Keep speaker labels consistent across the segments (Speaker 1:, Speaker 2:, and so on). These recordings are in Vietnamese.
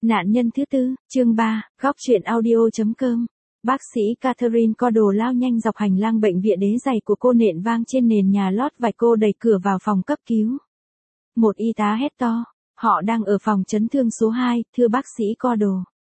Speaker 1: Nạn nhân thứ tư, chương 3, góc truyện audio.com. Bác sĩ Catherine Cordell lao nhanh dọc hành lang bệnh viện, đế giày của cô nện vang trên nền nhà lót vải. Cô đẩy cửa vào phòng cấp cứu. Một y tá hét to, họ đang ở phòng chấn thương số 2, thưa bác sĩ Cordell.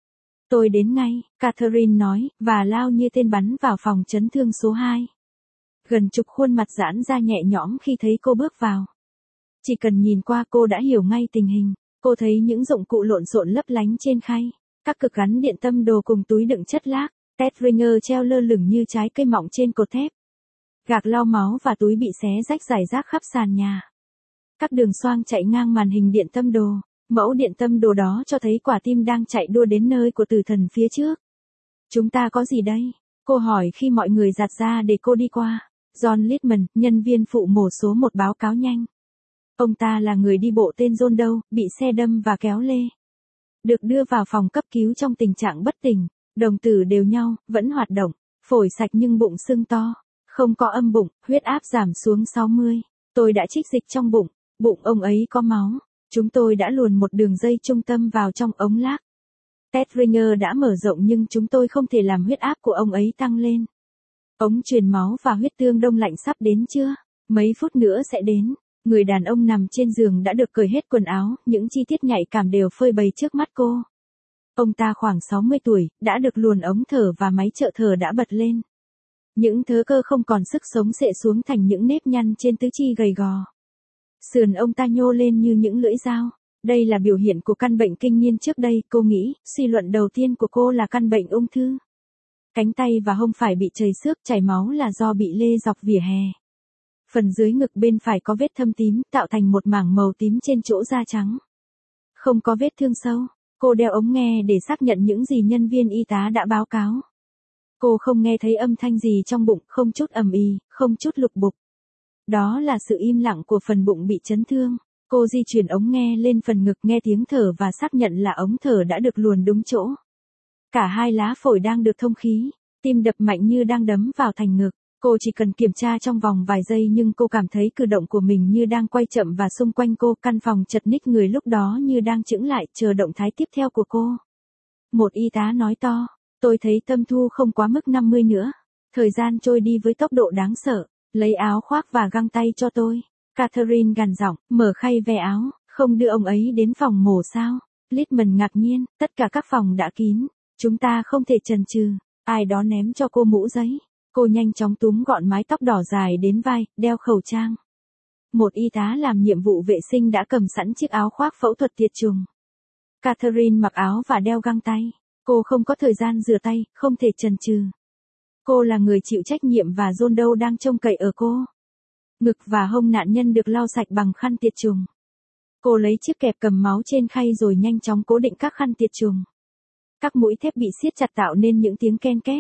Speaker 1: Tôi đến ngay, Catherine nói, và lao như tên bắn vào phòng chấn thương số 2. Gần chục khuôn mặt giãn ra nhẹ nhõm khi thấy cô bước vào. Chỉ cần nhìn qua cô đã hiểu ngay tình hình. Cô thấy những dụng cụ lộn xộn lấp lánh trên khay, các cực gắn điện tâm đồ cùng túi đựng chất lác, test ringer treo lơ lửng như trái cây mọng trên cột thép. Gạc lau máu và túi bị xé rách rải rác khắp sàn nhà. Các đường xoang chạy ngang màn hình điện tâm đồ, mẫu điện tâm đồ đó cho thấy quả tim đang chạy đua đến nơi của tử thần phía trước. Chúng ta có gì đây? Cô hỏi khi mọi người giạt ra để cô đi qua. John Littman, nhân viên phụ mổ số 1 báo cáo nhanh. Ông ta là người đi bộ tên John Doe, bị xe đâm và kéo lê. Được đưa vào phòng cấp cứu trong tình trạng bất tỉnh, đồng tử đều nhau, vẫn hoạt động, phổi sạch nhưng bụng sưng to, không có âm bụng, huyết áp giảm xuống 60. Tôi đã trích dịch trong bụng ông ấy có máu. Chúng tôi đã luồn một đường dây trung tâm vào trong ống lác. Test ringer đã mở rộng nhưng chúng tôi không thể làm huyết áp của ông ấy tăng lên. Ống truyền máu và huyết tương đông lạnh sắp đến chưa? Mấy phút nữa sẽ đến. Người đàn ông nằm trên giường đã được cởi hết quần áo, những chi tiết nhạy cảm đều phơi bày trước mắt cô. Ông ta khoảng 60 tuổi, đã được luồn ống thở và máy trợ thở đã bật lên. Những thớ cơ không còn sức sống xệ xuống thành những nếp nhăn trên tứ chi gầy gò. Sườn ông ta nhô lên như những lưỡi dao. Đây là biểu hiện của căn bệnh kinh niên trước đây, cô nghĩ. Suy luận đầu tiên của cô là căn bệnh ung thư. Cánh tay và hông phải bị trầy xước, chảy máu là do bị lê dọc vỉa hè. Phần dưới ngực bên phải có vết thâm tím, tạo thành một mảng màu tím trên chỗ da trắng. Không có vết thương sâu. Cô đeo ống nghe để xác nhận những gì nhân viên y tá đã báo cáo. Cô không nghe thấy âm thanh gì trong bụng, không chút ầm ĩ, không chút lục bục. Đó là sự im lặng của phần bụng bị chấn thương. Cô di chuyển ống nghe lên phần ngực, nghe tiếng thở và xác nhận là ống thở đã được luồn đúng chỗ. Cả hai lá phổi đang được thông khí, tim đập mạnh như đang đấm vào thành ngực. Cô chỉ cần kiểm tra trong vòng vài giây nhưng cô cảm thấy cử động của mình như đang quay chậm và xung quanh cô, căn phòng chật ních người lúc đó như đang chững lại, chờ động thái tiếp theo của cô. Một y tá nói to, tôi thấy tâm thu không quá mức 50 nữa. Thời gian trôi đi với tốc độ đáng sợ, lấy áo khoác và găng tay cho tôi. Catherine gằn giọng, mở khay ve áo, không đưa ông ấy đến phòng mổ sao? Littman ngạc nhiên, tất cả các phòng đã kín, chúng ta không thể chần chừ. Ai đó ném cho cô mũ giấy. Cô nhanh chóng túm gọn mái tóc đỏ dài đến vai, đeo khẩu trang. Một y tá làm nhiệm vụ vệ sinh đã cầm sẵn chiếc áo khoác phẫu thuật tiệt trùng. Catherine mặc áo và đeo găng tay. Cô không có thời gian rửa tay, không thể chần chừ. Cô là người chịu trách nhiệm và John Doe đang trông cậy ở cô. Ngực và hông nạn nhân được lau sạch bằng khăn tiệt trùng. Cô lấy chiếc kẹp cầm máu trên khay rồi nhanh chóng cố định các khăn tiệt trùng. Các mũi thép bị siết chặt tạo nên những tiếng ken két.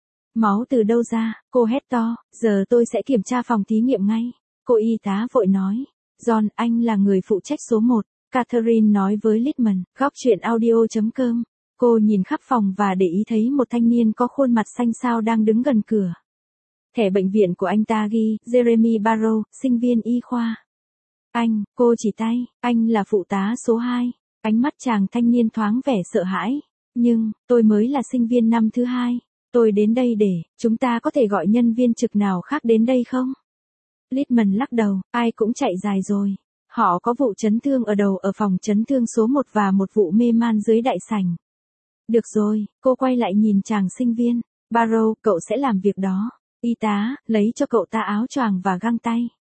Speaker 1: Máu từ đâu ra? Cô hét to, giờ tôi sẽ kiểm tra phòng thí nghiệm ngay. Cô y tá vội nói, John, anh là người phụ trách số 1. Catherine nói với Littman, góc truyện audio.com. Cô nhìn khắp phòng và để ý thấy một thanh niên có khuôn mặt xanh xao đang đứng gần cửa. Thẻ bệnh viện của anh ta ghi, Jeremy Barrow, sinh viên y khoa. Anh, cô chỉ tay, anh là phụ tá số 2. Ánh mắt chàng thanh niên thoáng vẻ sợ hãi. Nhưng, tôi mới là sinh viên năm thứ 2. Tôi đến đây để, chúng ta có thể gọi nhân viên trực nào khác đến đây không? Littman lắc đầu, ai cũng chạy dài rồi. Họ có vụ chấn thương ở đầu ở phòng chấn thương số 1 và một vụ mê man dưới đại sảnh. Được rồi, cô quay lại nhìn chàng sinh viên. Barrow, cậu sẽ làm việc đó. Y tá, lấy cho cậu ta áo choàng và găng tay.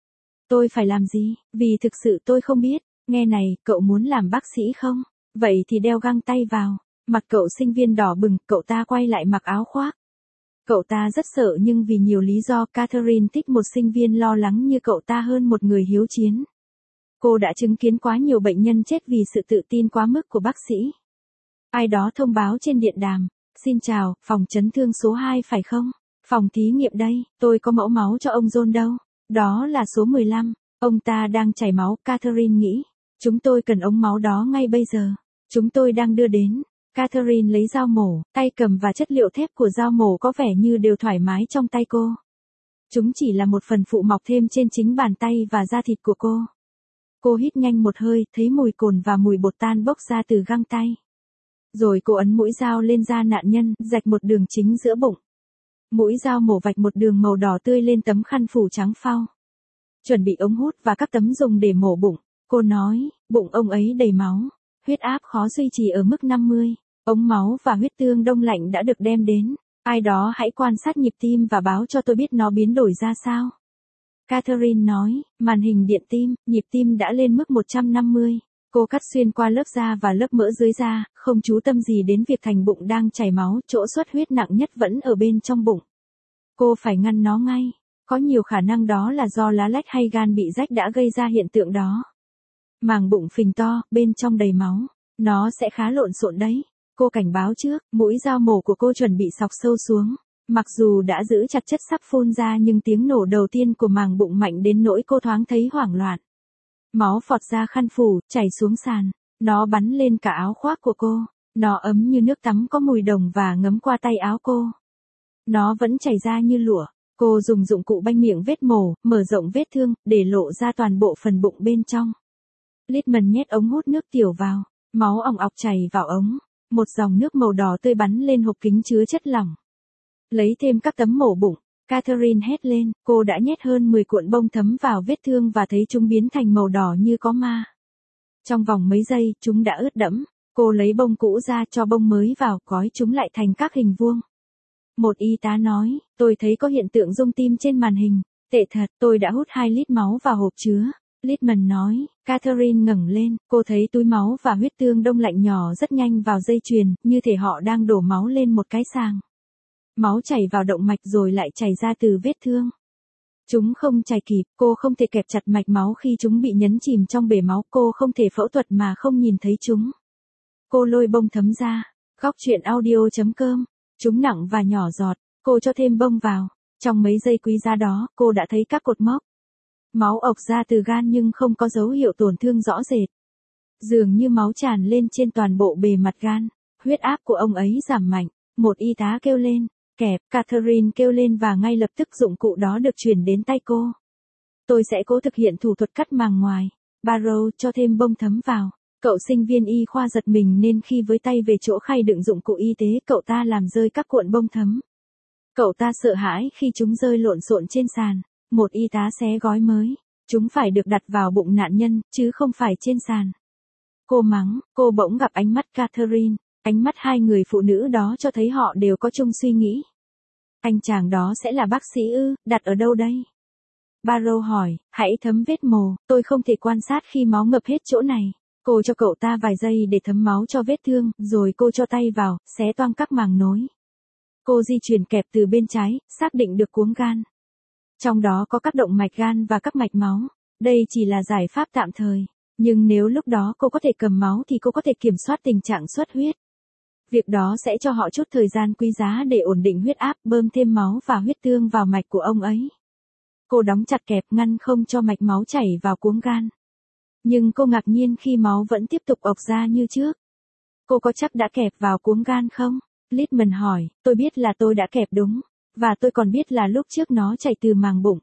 Speaker 1: Tôi phải làm gì? Vì thực sự tôi không biết. Nghe này, cậu muốn làm bác sĩ không? Vậy thì đeo găng tay vào. Mặt cậu sinh viên đỏ bừng, cậu ta quay lại mặc áo khoác. Cậu ta rất sợ nhưng vì nhiều lý do Catherine thích một sinh viên lo lắng như cậu ta hơn một người hiếu chiến. Cô đã chứng kiến quá nhiều bệnh nhân chết vì sự tự tin quá mức của bác sĩ. Ai đó thông báo trên điện đàm, xin chào, phòng chấn thương số 2 phải không? Phòng thí nghiệm đây, tôi có mẫu máu cho ông John Doe. Đó là số 15, ông ta đang chảy máu, Catherine nghĩ. Chúng tôi cần ống máu đó ngay bây giờ. Chúng tôi đang đưa đến. Catherine lấy dao mổ, tay cầm và chất liệu thép của dao mổ có vẻ như đều thoải mái trong tay cô. Chúng chỉ là một phần phụ mọc thêm trên chính bàn tay và da thịt của cô. Cô hít nhanh một hơi, thấy mùi cồn và mùi bột tan bốc ra từ găng tay. Rồi cô ấn mũi dao lên da nạn nhân, rạch một đường chính giữa bụng. Mũi dao mổ vạch một đường màu đỏ tươi lên tấm khăn phủ trắng phau. Chuẩn bị ống hút và các tấm dùng để mổ bụng. Cô nói, bụng ông ấy đầy máu. Huyết áp khó duy trì ở mức 50. Ống máu và huyết tương đông lạnh đã được đem đến. Ai đó hãy quan sát nhịp tim và báo cho tôi biết nó biến đổi ra sao. Catherine nói, màn hình điện tim, nhịp tim đã lên mức 150. Cô cắt xuyên qua lớp da và lớp mỡ dưới da, không chú tâm gì đến việc thành bụng đang chảy máu, chỗ xuất huyết nặng nhất vẫn ở bên trong bụng. Cô phải ngăn nó ngay. Có nhiều khả năng đó là do lá lách hay gan bị rách đã gây ra hiện tượng đó. Màng bụng phình to, bên trong đầy máu. Nó sẽ khá lộn xộn đấy. Cô cảnh báo trước, mũi dao mổ của cô chuẩn bị xọc sâu xuống. Mặc dù đã giữ chặt chất sắp phun ra nhưng tiếng nổ đầu tiên của màng bụng mạnh đến nỗi cô thoáng thấy hoảng loạn. Máu phọt ra khăn phủ, chảy xuống sàn. Nó bắn lên cả áo khoác của cô. Nó ấm như nước tắm có mùi đồng và ngấm qua tay áo cô. Nó vẫn chảy ra như lụa. Cô dùng dụng cụ banh miệng vết mổ, mở rộng vết thương, để lộ ra toàn bộ phần bụng bên trong. Littman nhét ống hút nước tiểu vào. Máu ỏng ọc chảy vào ống. Một dòng nước màu đỏ tươi bắn lên hộp kính chứa chất lỏng. Lấy thêm các tấm mổ bụng. Catherine hét lên, cô đã nhét hơn 10 cuộn bông thấm vào vết thương và thấy chúng biến thành màu đỏ như có ma. Trong vòng mấy giây, chúng đã ướt đẫm. Cô lấy bông cũ ra cho bông mới vào, gói chúng lại thành các hình vuông. Một y tá nói, tôi thấy có hiện tượng rung tim trên màn hình. Tệ thật, tôi đã hút 2 lít máu vào hộp chứa. Littman nói, Catherine ngẩng lên, cô thấy túi máu và huyết tương đông lạnh nhỏ rất nhanh vào dây chuyền, như thể họ đang đổ máu lên một cái sàng. Máu chảy vào động mạch rồi lại chảy ra từ vết thương. Chúng không chảy kịp, cô không thể kẹp chặt mạch máu khi chúng bị nhấn chìm trong bể máu, cô không thể phẫu thuật mà không nhìn thấy chúng. Cô lôi bông thấm ra, góc truyện audio.com, chúng nặng và nhỏ giọt, cô cho thêm bông vào. Trong mấy giây quý giá đó, cô đã thấy các cột mốc. Máu ộc ra từ gan nhưng không có dấu hiệu tổn thương rõ rệt. Dường như máu tràn lên trên toàn bộ bề mặt gan. Huyết áp của ông ấy giảm mạnh. Một y tá kêu lên. Kẹp, Catherine kêu lên và ngay lập tức dụng cụ đó được chuyển đến tay cô. Tôi sẽ cố thực hiện thủ thuật cắt màng ngoài. Barrow cho thêm bông thấm vào. Cậu sinh viên y khoa giật mình nên khi với tay về chỗ khay đựng dụng cụ y tế, cậu ta làm rơi các cuộn bông thấm. Cậu ta sợ hãi khi chúng rơi lộn xộn trên sàn. Một y tá xé gói mới. Chúng phải được đặt vào bụng nạn nhân, chứ không phải trên sàn. Cô mắng, cô bỗng gặp ánh mắt Catherine. Ánh mắt hai người phụ nữ đó cho thấy họ đều có chung suy nghĩ. Anh chàng đó sẽ là bác sĩ ư, đặt ở đâu đây? Barrow hỏi, hãy thấm vết mổ, tôi không thể quan sát khi máu ngập hết chỗ này. Cô cho cậu ta vài giây để thấm máu cho vết thương, rồi cô cho tay vào, xé toang các màng nối. Cô di chuyển kẹp từ bên trái, xác định được cuống gan. Trong đó có các động mạch gan và các mạch máu. Đây chỉ là giải pháp tạm thời. Nhưng nếu lúc đó cô có thể cầm máu thì cô có thể kiểm soát tình trạng xuất huyết. Việc đó sẽ cho họ chút thời gian quý giá để ổn định huyết áp, bơm thêm máu và huyết tương vào mạch của ông ấy. Cô đóng chặt kẹp ngăn không cho mạch máu chảy vào cuống gan. Nhưng cô ngạc nhiên khi máu vẫn tiếp tục ộc ra như trước. Cô có chắc đã kẹp vào cuống gan không? Littman hỏi, tôi biết là tôi đã kẹp đúng. Và tôi còn biết là lúc trước nó chảy từ màng bụng.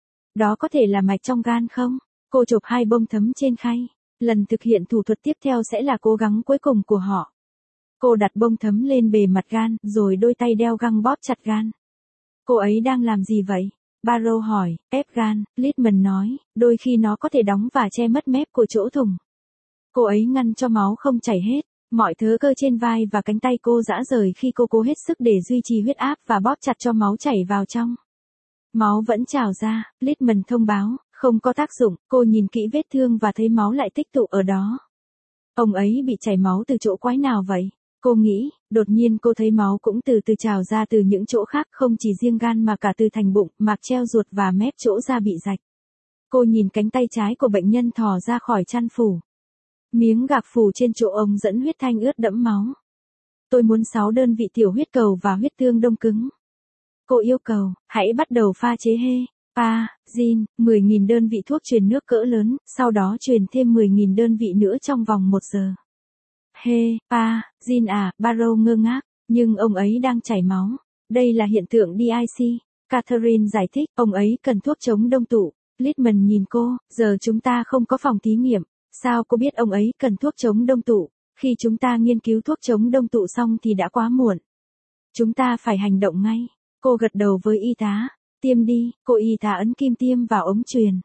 Speaker 1: Đó có thể là mạch trong gan không? Cô chộp 2 bông thấm trên khay. Lần thực hiện thủ thuật tiếp theo sẽ là cố gắng cuối cùng của họ. Cô đặt bông thấm lên bề mặt gan, rồi đôi tay đeo găng bóp chặt gan. Cô ấy đang làm gì vậy? Barrow hỏi, ép gan, Littman nói, đôi khi nó có thể đóng và che mất mép của chỗ thủng. Cô ấy ngăn cho máu không chảy hết. Mọi thứ cơ trên vai và cánh tay cô rã rời khi cô cố hết sức để duy trì huyết áp và bóp chặt cho máu chảy vào trong. Máu vẫn trào ra, Littman thông báo, không có tác dụng, cô nhìn kỹ vết thương và thấy máu lại tích tụ ở đó. Ông ấy bị chảy máu từ chỗ quái nào vậy? Cô nghĩ, đột nhiên cô thấy máu cũng từ từ trào ra từ những chỗ khác, không chỉ riêng gan mà cả từ thành bụng, mạc treo ruột và mép chỗ da bị rạch. Cô nhìn cánh tay trái của bệnh nhân thò ra khỏi chăn phủ. Miếng gạc phủ trên chỗ ống dẫn huyết thanh ướt đẫm máu. Tôi muốn 6 đơn vị tiểu huyết cầu và huyết tương đông cứng. Cô yêu cầu, hãy bắt đầu pha chế heparin, 10.000 đơn vị thuốc truyền nước cỡ lớn, sau đó truyền thêm 10.000 đơn vị nữa trong vòng 1 giờ. Heparin à, Barrow ngơ ngác, nhưng ông ấy đang chảy máu. Đây là hiện tượng DIC. Catherine giải thích, ông ấy cần thuốc chống đông tụ. Littman nhìn cô, giờ chúng ta không có phòng thí nghiệm. Sao cô biết ông ấy cần thuốc chống đông tụ? Khi chúng ta nghiên cứu thuốc chống đông tụ xong thì đã quá muộn. Chúng ta phải hành động ngay. Cô gật đầu với y tá. Tiêm đi, cô y tá ấn kim tiêm vào ống truyền.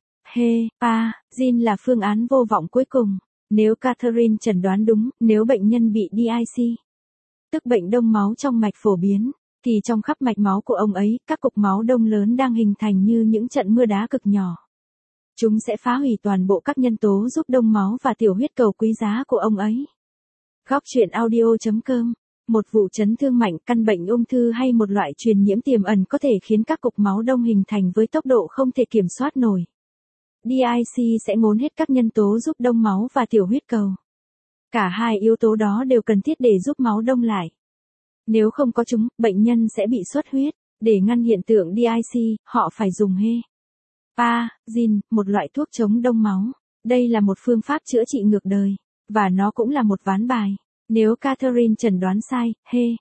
Speaker 1: Heparin là phương án vô vọng cuối cùng. Nếu Catherine chẩn đoán đúng, nếu bệnh nhân bị DIC, tức bệnh đông máu trong mạch phổ biến, thì trong khắp mạch máu của ông ấy, các cục máu đông lớn đang hình thành như những trận mưa đá cực nhỏ. Chúng sẽ phá hủy toàn bộ các nhân tố giúp đông máu và tiểu huyết cầu quý giá của ông ấy. Góc truyện audio.com. Một vụ chấn thương mạnh, căn bệnh ung thư hay một loại truyền nhiễm tiềm ẩn có thể khiến các cục máu đông hình thành với tốc độ không thể kiểm soát nổi. DIC sẽ ngốn hết các nhân tố giúp đông máu và tiểu huyết cầu. Cả hai yếu tố đó đều cần thiết để giúp máu đông lại. Nếu không có chúng, bệnh nhân sẽ bị xuất huyết. Để ngăn hiện tượng DIC, họ phải dùng heparin, một loại thuốc chống đông máu. Đây là một phương pháp chữa trị ngược đời, và nó cũng là một ván bài. Nếu Catherine chẩn đoán sai,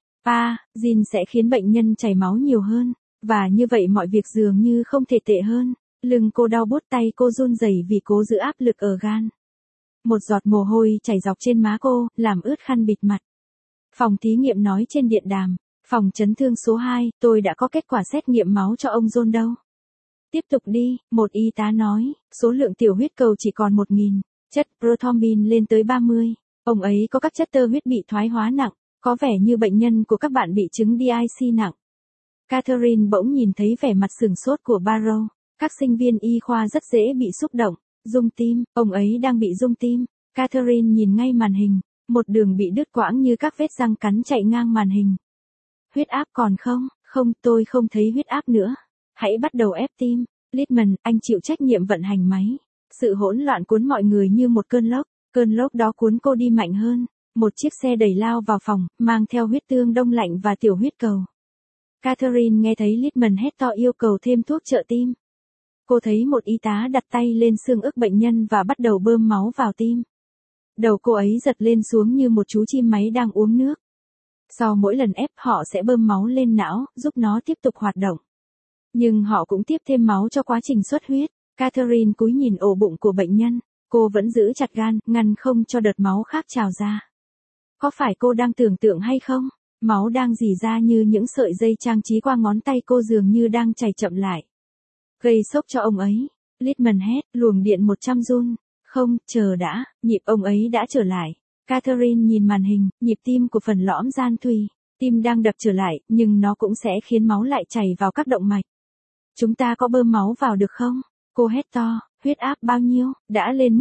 Speaker 1: heparin sẽ khiến bệnh nhân chảy máu nhiều hơn, và như vậy mọi việc dường như không thể tệ hơn. Lưng cô đau buốt, tay cô run rẩy vì cố giữ áp lực ở gan. Một giọt mồ hôi chảy dọc trên má cô, làm ướt khăn bịt mặt. Phòng thí nghiệm nói trên điện đàm. Phòng chấn thương số 2, tôi đã có kết quả xét nghiệm máu cho ông John đâu. Tiếp tục đi, một y tá nói, số lượng tiểu huyết cầu chỉ còn 1.000, chất prothrombin lên tới 30. Ông ấy có các chất tơ huyết bị thoái hóa nặng, có vẻ như bệnh nhân của các bạn bị chứng DIC nặng. Catherine bỗng nhìn thấy vẻ mặt sửng sốt của Barrow. Các sinh viên y khoa rất dễ bị xúc động. Rung tim, ông ấy đang bị rung tim. Catherine nhìn ngay màn hình, một đường bị đứt quãng như các vết răng cắn chạy ngang màn hình. Huyết áp còn không? Không, tôi không thấy huyết áp nữa. Hãy bắt đầu ép tim. Littman, anh chịu trách nhiệm vận hành máy. Sự hỗn loạn cuốn mọi người như một cơn lốc. Cơn lốc đó cuốn cô đi mạnh hơn. Một chiếc xe đẩy lao vào phòng, mang theo huyết tương đông lạnh và tiểu huyết cầu. Catherine nghe thấy Littman hét to yêu cầu thêm thuốc trợ tim. Cô thấy một y tá đặt tay lên xương ức bệnh nhân và bắt đầu bơm máu vào tim. Đầu cô ấy giật lên xuống như một chú chim máy đang uống nước. Sau mỗi lần ép, họ sẽ bơm máu lên não, giúp nó tiếp tục hoạt động. Nhưng họ cũng tiếp thêm máu cho quá trình xuất huyết. Catherine cúi nhìn ổ bụng của bệnh nhân. Cô vẫn giữ chặt gan, ngăn không cho đợt máu khác trào ra. Có phải cô đang tưởng tượng hay không? Máu đang rỉ ra như những sợi dây trang trí qua ngón tay cô, dường như đang chảy chậm lại. Gây sốc cho ông ấy. Littman hét, luồng điện 100 joule. Không, chờ đã, nhịp ông ấy đã trở lại. Catherine nhìn màn hình, nhịp tim của phần lõm gian thùy. Tim đang đập trở lại, nhưng nó cũng sẽ khiến máu lại chảy vào các động mạch. Chúng ta có bơm máu vào được không? Cô hét to, huyết áp bao nhiêu? Đã lên mức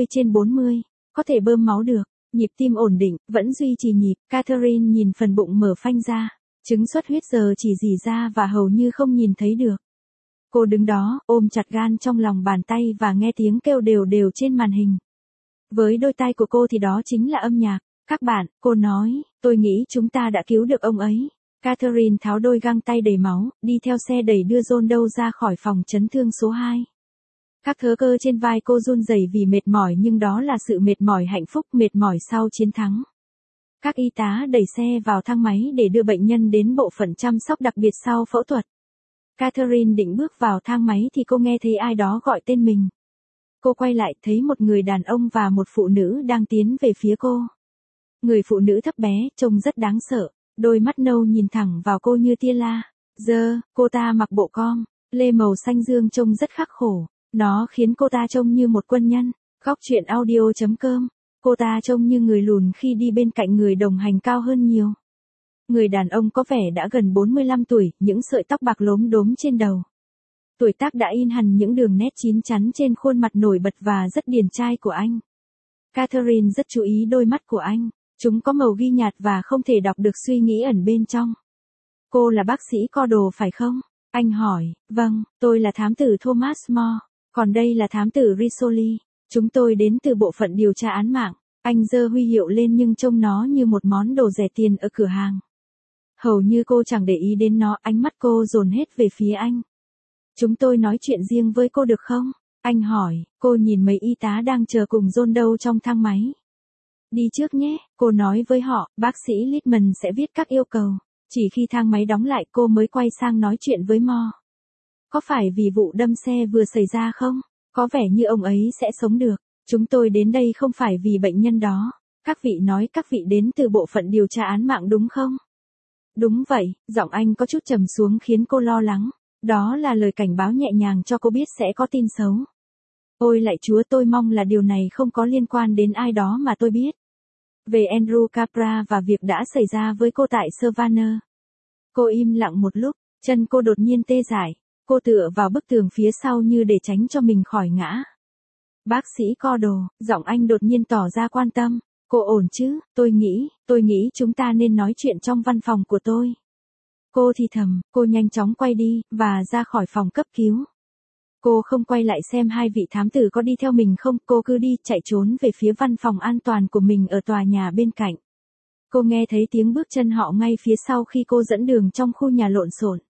Speaker 1: 90/40. Có thể bơm máu được. Nhịp tim ổn định, vẫn duy trì nhịp. Catherine nhìn phần bụng mở phanh ra. Chứng xuất huyết giờ chỉ rỉ ra và hầu như không nhìn thấy được. Cô đứng đó, ôm chặt gan trong lòng bàn tay và nghe tiếng kêu đều đều trên màn hình. Với đôi tai của cô thì đó chính là âm nhạc. Các bạn, cô nói, tôi nghĩ chúng ta đã cứu được ông ấy. Catherine tháo đôi găng tay đầy máu, đi theo xe đẩy đưa John Doe ra khỏi phòng chấn thương số 2. Các thớ cơ trên vai cô run rẩy vì mệt mỏi, nhưng đó là sự mệt mỏi hạnh phúc, mệt mỏi sau chiến thắng. Các y tá đẩy xe vào thang máy để đưa bệnh nhân đến bộ phận chăm sóc đặc biệt sau phẫu thuật. Catherine định bước vào thang máy thì cô nghe thấy ai đó gọi tên mình. Cô quay lại thấy một người đàn ông và một phụ nữ đang tiến về phía cô. Người phụ nữ thấp bé, trông rất đáng sợ, đôi mắt nâu nhìn thẳng vào cô như tia laser. Cô ta mặc bộ com lê màu xanh dương trông rất khắc khổ. Nó khiến cô ta trông như một quân nhân. Góc truyện audio.com. Cô ta trông như người lùn khi đi bên cạnh người đồng hành cao hơn nhiều. Người đàn ông có vẻ đã gần 45 tuổi, những sợi tóc bạc lốm đốm trên đầu. Tuổi tác đã in hằn những đường nét chín chắn trên khuôn mặt nổi bật và rất điển trai của anh. Catherine rất chú ý đôi mắt của anh. Chúng có màu ghi nhạt và không thể đọc được suy nghĩ ẩn bên trong. Cô là bác sĩ Caudle phải không? Anh hỏi. Vâng, tôi là thám tử Thomas More. Còn đây là thám tử Risoli. Chúng tôi đến từ bộ phận điều tra án mạng. Anh giơ huy hiệu lên nhưng trông nó như một món đồ rẻ tiền ở cửa hàng. Hầu như cô chẳng để ý đến nó, ánh mắt cô dồn hết về phía anh. Chúng tôi nói chuyện riêng với cô được không? Anh hỏi. Cô nhìn mấy y tá đang chờ cùng John Doe trong thang máy. Đi trước nhé, cô nói với họ. Bác sĩ Littman sẽ viết các yêu cầu. Chỉ khi thang máy đóng lại cô mới quay sang nói chuyện với Mo. Có phải vì vụ đâm xe vừa xảy ra không? Có vẻ như ông ấy sẽ sống được. Chúng tôi đến đây không phải vì bệnh nhân đó. Các vị nói các vị đến từ bộ phận điều tra án mạng đúng không? Đúng vậy, giọng anh có chút trầm xuống khiến cô lo lắng. Đó là lời cảnh báo nhẹ nhàng cho cô biết sẽ có tin xấu. Ôi lạy Chúa, tôi mong là điều này không có liên quan đến ai đó mà tôi biết. Về Andrew Capra và việc đã xảy ra với cô tại Savannah. Cô im lặng một lúc, chân cô đột nhiên tê dại. Cô tựa vào bức tường phía sau như để tránh cho mình khỏi ngã. Bác sĩ Cordell, giọng anh đột nhiên tỏ ra quan tâm. Cô ổn chứ? Tôi nghĩ chúng ta nên nói chuyện trong văn phòng của tôi. Cô thì thầm, cô nhanh chóng quay đi, và ra khỏi phòng cấp cứu. Cô không quay lại xem hai vị thám tử có đi theo mình không, cô cứ đi, chạy trốn về phía văn phòng an toàn của mình ở tòa nhà bên cạnh. Cô nghe thấy tiếng bước chân họ ngay phía sau khi cô dẫn đường trong khu nhà lộn xộn.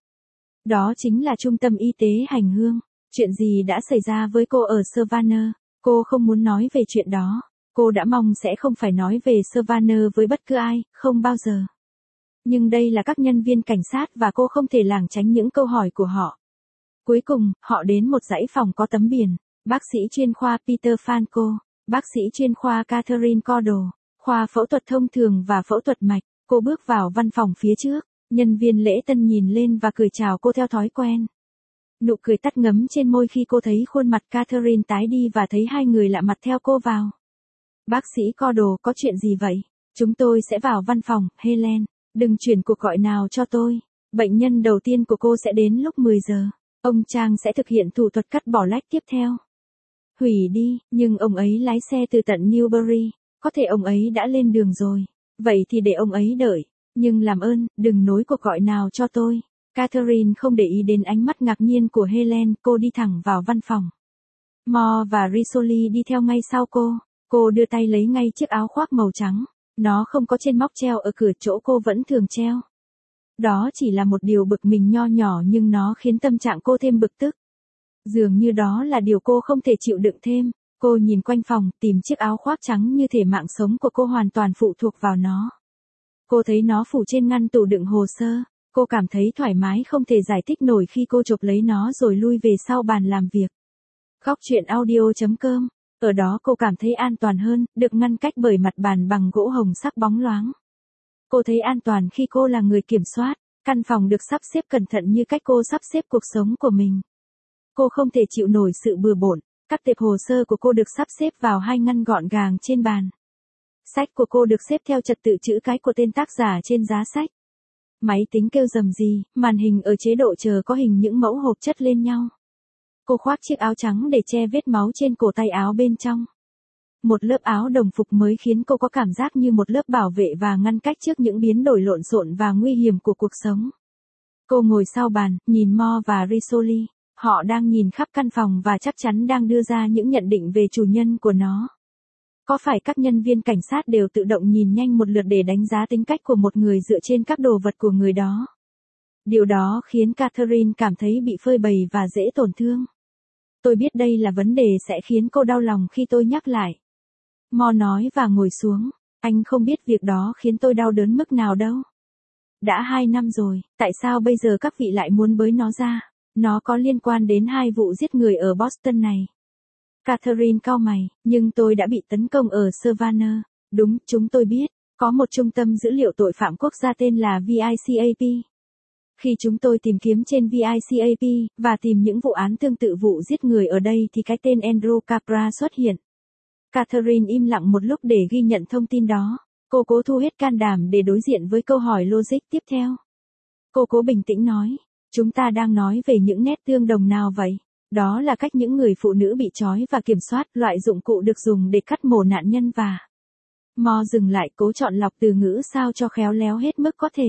Speaker 1: Đó chính là trung tâm y tế hành hương. Chuyện gì đã xảy ra với cô ở Savannah? Cô không muốn nói về chuyện đó. Cô đã mong sẽ không phải nói về Savannah với bất cứ ai, không bao giờ. Nhưng đây là các nhân viên cảnh sát và cô không thể lảng tránh những câu hỏi của họ. Cuối cùng, họ đến một dãy phòng có tấm biển. Bác sĩ chuyên khoa Peter Falco, bác sĩ chuyên khoa Catherine Cordell, khoa phẫu thuật thông thường và phẫu thuật mạch. Cô bước vào văn phòng phía trước. Nhân viên lễ tân nhìn lên và cười chào cô theo thói quen. Nụ cười tắt ngấm trên môi khi cô thấy khuôn mặt Catherine tái đi và thấy hai người lạ mặt theo cô vào. Bác sĩ Cordell, có chuyện gì vậy? Chúng tôi sẽ vào văn phòng, Helen. Đừng chuyển cuộc gọi nào cho tôi. Bệnh nhân đầu tiên của cô sẽ đến lúc 10 giờ. Ông Trang sẽ thực hiện thủ thuật cắt bỏ lách tiếp theo. Hủy đi, nhưng ông ấy lái xe từ tận Newbury. Có thể ông ấy đã lên đường rồi. Vậy thì để ông ấy đợi. Nhưng làm ơn, đừng nối cuộc gọi nào cho tôi. Catherine không để ý đến ánh mắt ngạc nhiên của Helen, cô đi thẳng vào văn phòng. Moore và Rizzoli đi theo ngay sau cô. Cô đưa tay lấy ngay chiếc áo khoác màu trắng. Nó không có trên móc treo ở cửa chỗ cô vẫn thường treo. Đó chỉ là một điều bực mình nho nhỏ nhưng nó khiến tâm trạng cô thêm bực tức. Dường như đó là điều cô không thể chịu đựng thêm. Cô nhìn quanh phòng, tìm chiếc áo khoác trắng như thể mạng sống của cô hoàn toàn phụ thuộc vào nó. Cô thấy nó phủ trên ngăn tủ đựng hồ sơ. Cô cảm thấy thoải mái không thể giải thích nổi khi cô chộp lấy nó rồi lui về sau bàn làm việc. Góc chuyện audio.com. Ở đó cô cảm thấy an toàn hơn, được ngăn cách bởi mặt bàn bằng gỗ hồng sắc bóng loáng. Cô thấy an toàn khi cô là người kiểm soát. Căn phòng được sắp xếp cẩn thận như cách cô sắp xếp cuộc sống của mình. Cô không thể chịu nổi sự bừa bộn. Các tệp hồ sơ của cô được sắp xếp vào hai ngăn gọn gàng trên bàn. Sách của cô được xếp theo trật tự chữ cái của tên tác giả trên giá sách. Máy tính kêu rầm rì, màn hình ở chế độ chờ có hình những mẫu hộp chất lên nhau. Cô khoác chiếc áo trắng để che vết máu trên cổ tay áo bên trong. Một lớp áo đồng phục mới khiến cô có cảm giác như một lớp bảo vệ và ngăn cách trước những biến đổi lộn xộn và nguy hiểm của cuộc sống. Cô ngồi sau bàn, nhìn Moore và Rizzoli. Họ đang nhìn khắp căn phòng và chắc chắn đang đưa ra những nhận định về chủ nhân của nó. Có phải các nhân viên cảnh sát đều tự động nhìn nhanh một lượt để đánh giá tính cách của một người dựa trên các đồ vật của người đó? Điều đó khiến Catherine cảm thấy bị phơi bày và dễ tổn thương. Tôi biết đây là vấn đề sẽ khiến cô đau lòng khi tôi nhắc lại. Mo nói và ngồi xuống. Anh không biết việc đó khiến tôi đau đớn mức nào đâu. Đã 2 năm rồi, tại sao bây giờ các vị lại muốn bới nó ra? Nó có liên quan đến 2 vụ giết người ở Boston này. Catherine cau mày, nhưng tôi đã bị tấn công ở Savannah. Đúng, chúng tôi biết. Có một trung tâm dữ liệu tội phạm quốc gia tên là VICAP. Khi chúng tôi tìm kiếm trên VICAP, và tìm những vụ án tương tự vụ giết người ở đây thì cái tên Andrew Capra xuất hiện. Catherine im lặng một lúc để ghi nhận thông tin đó. Cô cố thu hết can đảm để đối diện với câu hỏi logic tiếp theo. Cô cố bình tĩnh nói, chúng ta đang nói về những nét tương đồng nào vậy? Đó là cách những người phụ nữ bị trói và kiểm soát, loại dụng cụ được dùng để cắt mổ nạn nhân và... Mo dừng lại, cố chọn lọc từ ngữ sao cho khéo léo hết mức có thể.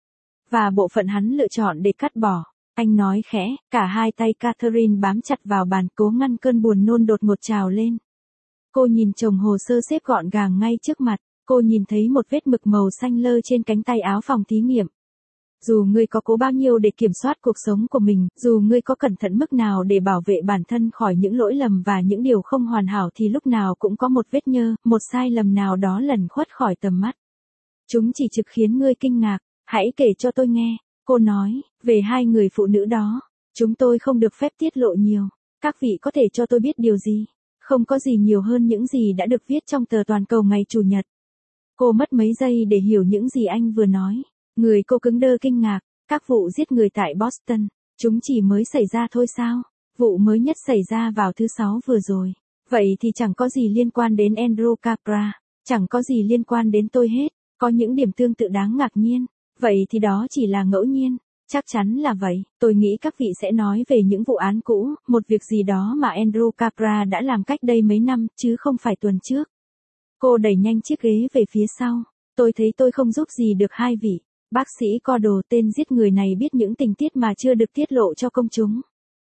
Speaker 1: Và bộ phận hắn lựa chọn để cắt bỏ. Anh nói khẽ, cả hai tay Catherine bám chặt vào bàn cố ngăn cơn buồn nôn đột ngột trào lên. Cô nhìn chồng hồ sơ xếp gọn gàng ngay trước mặt. Cô nhìn thấy một vết mực màu xanh lơ trên cánh tay áo phòng thí nghiệm. Dù ngươi có cố bao nhiêu để kiểm soát cuộc sống của mình, dù ngươi có cẩn thận mức nào để bảo vệ bản thân khỏi những lỗi lầm và những điều không hoàn hảo thì lúc nào cũng có một vết nhơ, một sai lầm nào đó lẩn khuất khỏi tầm mắt. Chúng chỉ trực khiến ngươi kinh ngạc. Hãy kể cho tôi nghe, cô nói, về 2 người phụ nữ đó. Chúng tôi không được phép tiết lộ nhiều. Các vị có thể cho tôi biết điều gì? Không có gì nhiều hơn những gì đã được viết trong tờ Toàn cầu ngày Chủ nhật. Cô mất mấy giây để hiểu những gì anh vừa nói. Người cô cứng đơ kinh ngạc, các vụ giết người tại Boston, chúng chỉ mới xảy ra thôi sao? Vụ mới nhất xảy ra vào thứ Sáu vừa rồi. Vậy thì chẳng có gì liên quan đến Andrew Capra, chẳng có gì liên quan đến tôi hết. Có những điểm tương tự đáng ngạc nhiên. Vậy thì đó chỉ là ngẫu nhiên. Chắc chắn là vậy, tôi nghĩ các vị sẽ nói về những vụ án cũ, một việc gì đó mà Andrew Capra đã làm cách đây mấy năm, chứ không phải tuần trước. Cô đẩy nhanh chiếc ghế về phía sau. Tôi thấy tôi không giúp gì được hai vị. Bác sĩ Cordell, tên giết người này biết những tình tiết mà chưa được tiết lộ cho công chúng.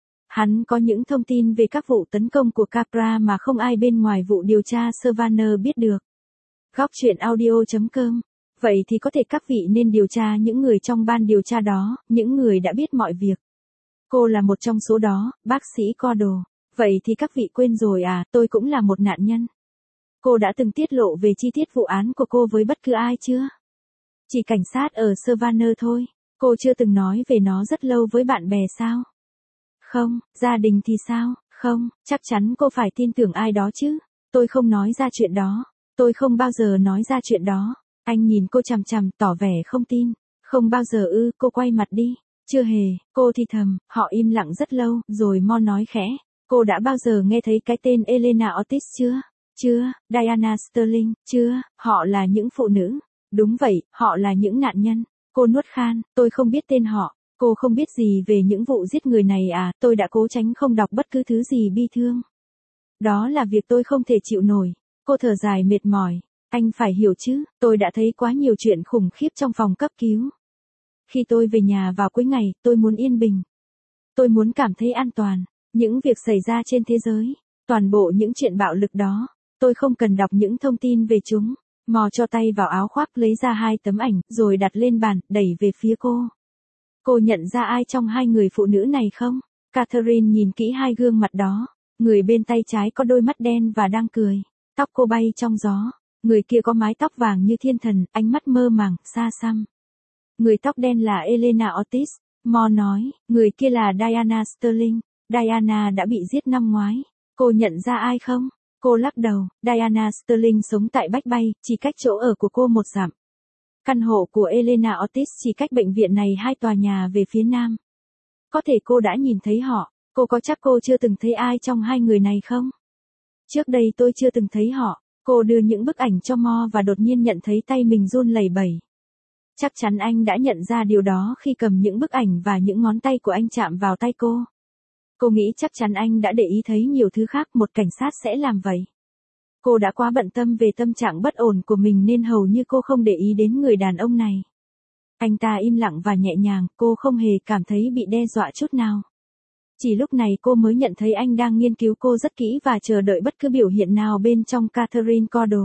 Speaker 1: Hắn có những thông tin về các vụ tấn công của Capra mà không ai bên ngoài vụ điều tra Savannah biết được. Góc truyện audio.com. Vậy thì có thể các vị nên điều tra những người trong ban điều tra đó, những người đã biết mọi việc. Cô là một trong số đó, bác sĩ Cordell. Vậy thì các vị quên rồi à, tôi cũng là một nạn nhân. Cô đã từng tiết lộ về chi tiết vụ án của cô với bất cứ ai chưa? Chỉ cảnh sát ở Savannah thôi. Cô chưa từng nói về nó rất lâu với bạn bè sao? Không, gia đình thì sao? Không, chắc chắn cô phải tin tưởng ai đó chứ. Tôi không nói ra chuyện đó. Tôi không bao giờ nói ra chuyện đó. Anh nhìn cô chằm chằm, tỏ vẻ không tin. Không bao giờ ư, cô quay mặt đi. Chưa hề, cô thì thầm, họ im lặng rất lâu, rồi Mo nói khẽ. Cô đã bao giờ nghe thấy cái tên Elena Ortiz chưa? Chưa, Diana Sterling, chưa, họ là những phụ nữ. Đúng vậy, họ là những nạn nhân. Cô nuốt khan, tôi không biết tên họ. Cô không biết gì về những vụ giết người này à, tôi đã cố tránh không đọc bất cứ thứ gì bi thương. Đó là việc tôi không thể chịu nổi. Cô thở dài mệt mỏi. Anh phải hiểu chứ, tôi đã thấy quá nhiều chuyện khủng khiếp trong phòng cấp cứu. Khi tôi về nhà vào cuối ngày, tôi muốn yên bình. Tôi muốn cảm thấy an toàn. Những việc xảy ra trên thế giới, toàn bộ những chuyện bạo lực đó, tôi không cần đọc những thông tin về chúng. Mò cho tay vào áo khoác lấy ra 2 tấm ảnh, rồi đặt lên bàn, đẩy về phía cô. Cô nhận ra ai trong 2 người phụ nữ này không? Catherine nhìn kỹ 2 gương mặt đó. Người bên tay trái có đôi mắt đen và đang cười. Tóc cô bay trong gió. Người kia có mái tóc vàng như thiên thần, ánh mắt mơ màng, xa xăm. Người tóc đen là Elena Ortiz. Mo nói, người kia là Diana Sterling. Diana đã bị giết năm ngoái. Cô nhận ra ai không? Cô lắc đầu. Diana Sterling sống tại Bách Bay, chỉ cách chỗ ở của cô 1 dặm. Căn hộ của Elena Ortiz chỉ cách bệnh viện này 2 tòa nhà về phía nam. Có thể cô đã nhìn thấy họ. Cô có chắc cô chưa từng thấy ai trong 2 người này không? Trước đây tôi chưa từng thấy họ. Cô đưa những bức ảnh cho Mo và đột nhiên nhận thấy tay mình run lẩy bẩy. Chắc chắn anh đã nhận ra điều đó khi cầm những bức ảnh và những ngón tay của anh chạm vào tay cô. Cô nghĩ chắc chắn anh đã để ý thấy nhiều thứ khác, một cảnh sát sẽ làm vậy. Cô đã quá bận tâm về tâm trạng bất ổn của mình nên hầu như cô không để ý đến người đàn ông này. Anh ta im lặng và nhẹ nhàng, cô không hề cảm thấy bị đe dọa chút nào. Chỉ lúc này cô mới nhận thấy anh đang nghiên cứu cô rất kỹ và chờ đợi bất cứ biểu hiện nào bên trong Catherine Cordell.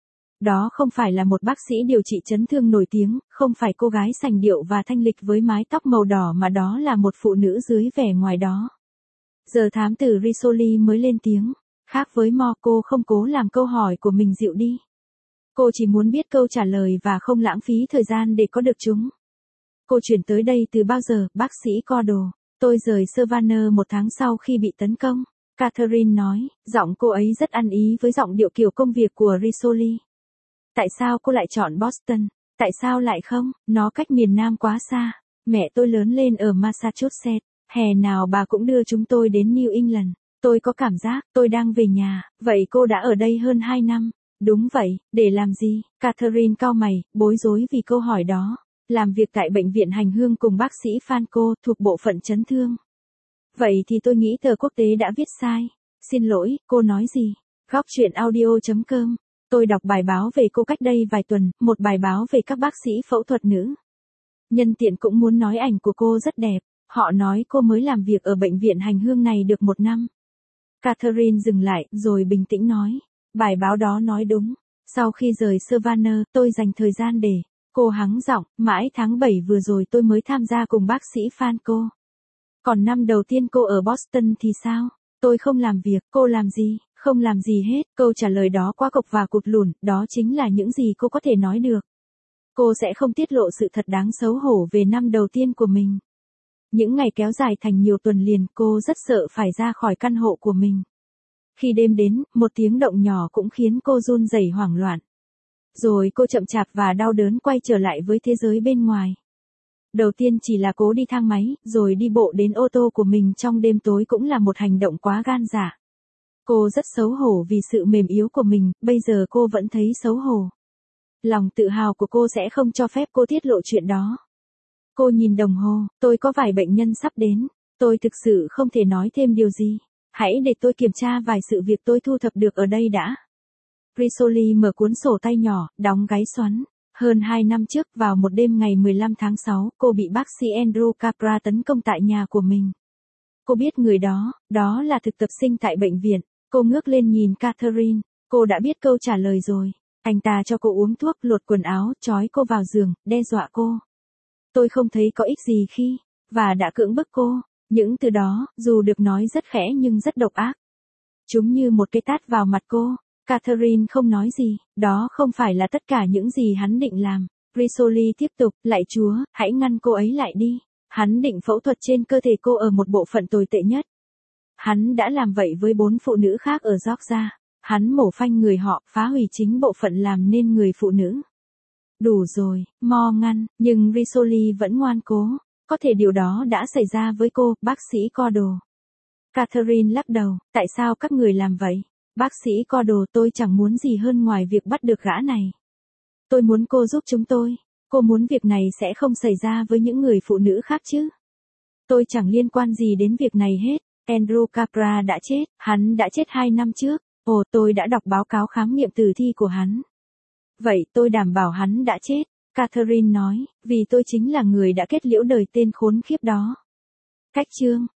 Speaker 1: Đó không phải là một bác sĩ điều trị chấn thương nổi tiếng, không phải cô gái sành điệu và thanh lịch với mái tóc màu đỏ mà đó là một phụ nữ dưới vẻ ngoài đó. Giờ thám tử Risoli mới lên tiếng. Khác với Mo, cô không cố làm câu hỏi của mình dịu đi. Cô chỉ muốn biết câu trả lời và không lãng phí thời gian để có được chúng. Cô chuyển tới đây từ bao giờ, bác sĩ Cordell? Tôi rời Savannah 1 tháng sau khi bị tấn công. Catherine nói, giọng cô ấy rất ăn ý với giọng điệu kiểu công việc của Risoli. Tại sao cô lại chọn Boston? Tại sao lại không? Nó cách miền Nam quá xa. Mẹ tôi lớn lên ở Massachusetts. Hè nào bà cũng đưa chúng tôi đến New England. Tôi có cảm giác tôi đang về nhà. Vậy cô đã ở đây hơn 2 năm. Đúng vậy, để làm gì? Catherine cau mày, bối rối vì câu hỏi đó. Làm việc tại bệnh viện hành hương cùng bác sĩ Franco thuộc bộ phận chấn thương. Vậy thì tôi nghĩ tờ quốc tế đã viết sai. Xin lỗi, cô nói gì? Góc truyện audio.com. Tôi đọc bài báo về cô cách đây vài tuần, một bài báo về các bác sĩ phẫu thuật nữ. Nhân tiện cũng muốn nói ảnh của cô rất đẹp. Họ nói cô mới làm việc ở bệnh viện hành hương này được 1 năm. Catherine dừng lại, rồi bình tĩnh nói. Bài báo đó nói đúng. Sau khi rời Savannah, tôi dành thời gian để... Cô hắng giọng, mãi tháng 7 vừa rồi tôi mới tham gia cùng bác sĩ Franco. Còn năm đầu tiên cô ở Boston thì sao? Tôi không làm việc, cô làm gì? Không làm gì hết. Câu trả lời đó quá cộc và cụt lủn, đó chính là những gì cô có thể nói được. Cô sẽ không tiết lộ sự thật đáng xấu hổ về năm đầu tiên của mình. Những ngày kéo dài thành nhiều tuần liền, cô rất sợ phải ra khỏi căn hộ của mình. Khi đêm đến, một tiếng động nhỏ cũng khiến cô run rẩy hoảng loạn. Rồi cô chậm chạp và đau đớn quay trở lại với thế giới bên ngoài. Đầu tiên chỉ là cố đi thang máy, rồi đi bộ đến ô tô của mình trong đêm tối cũng là một hành động quá gan dạ. Cô rất xấu hổ vì sự mềm yếu của mình, bây giờ cô vẫn thấy xấu hổ. Lòng tự hào của cô sẽ không cho phép cô tiết lộ chuyện đó. Cô nhìn đồng hồ, tôi có vài bệnh nhân sắp đến. Tôi thực sự không thể nói thêm điều gì. Hãy để tôi kiểm tra vài sự việc tôi thu thập được ở đây đã. Risoli mở cuốn sổ tay nhỏ, đóng gáy xoắn. Hơn 2 năm trước, vào một đêm ngày 15 tháng 6, cô bị bác sĩ Andrew Capra tấn công tại nhà của mình. Cô biết người đó, đó là thực tập sinh tại bệnh viện. Cô ngước lên nhìn Catherine. Cô đã biết câu trả lời rồi. Anh ta cho cô uống thuốc, lột quần áo, trói cô vào giường, đe dọa cô. Tôi không thấy có ích gì khi, và đã cưỡng bức cô. Những từ đó, dù được nói rất khẽ nhưng rất độc ác. Chúng như một cái tát vào mặt cô. Catherine không nói gì, đó không phải là tất cả những gì hắn định làm. Risoli tiếp tục, lạy Chúa, hãy ngăn cô ấy lại đi. Hắn định phẫu thuật trên cơ thể cô ở một bộ phận tồi tệ nhất. Hắn đã làm vậy với 4 phụ nữ khác ở Georgia. Hắn mổ phanh người họ, phá hủy chính bộ phận làm nên người phụ nữ. Đủ rồi, ngăn, nhưng Risoli vẫn ngoan cố. Có thể điều đó đã xảy ra với cô, bác sĩ Cordell. Catherine lắc đầu, tại sao các người làm vậy? Bác sĩ Cordell, tôi chẳng muốn gì hơn ngoài việc bắt được gã này. Tôi muốn cô giúp chúng tôi. Cô muốn việc này sẽ không xảy ra với những người phụ nữ khác chứ? Tôi chẳng liên quan gì đến việc này hết. Andrew Capra đã chết, hắn đã chết 2 năm trước. Ồ, tôi đã đọc báo cáo khám nghiệm tử thi của hắn. Vậy tôi đảm bảo hắn đã chết, Catherine nói, vì tôi chính là người đã kết liễu đời tên khốn khiếp đó. Cách chương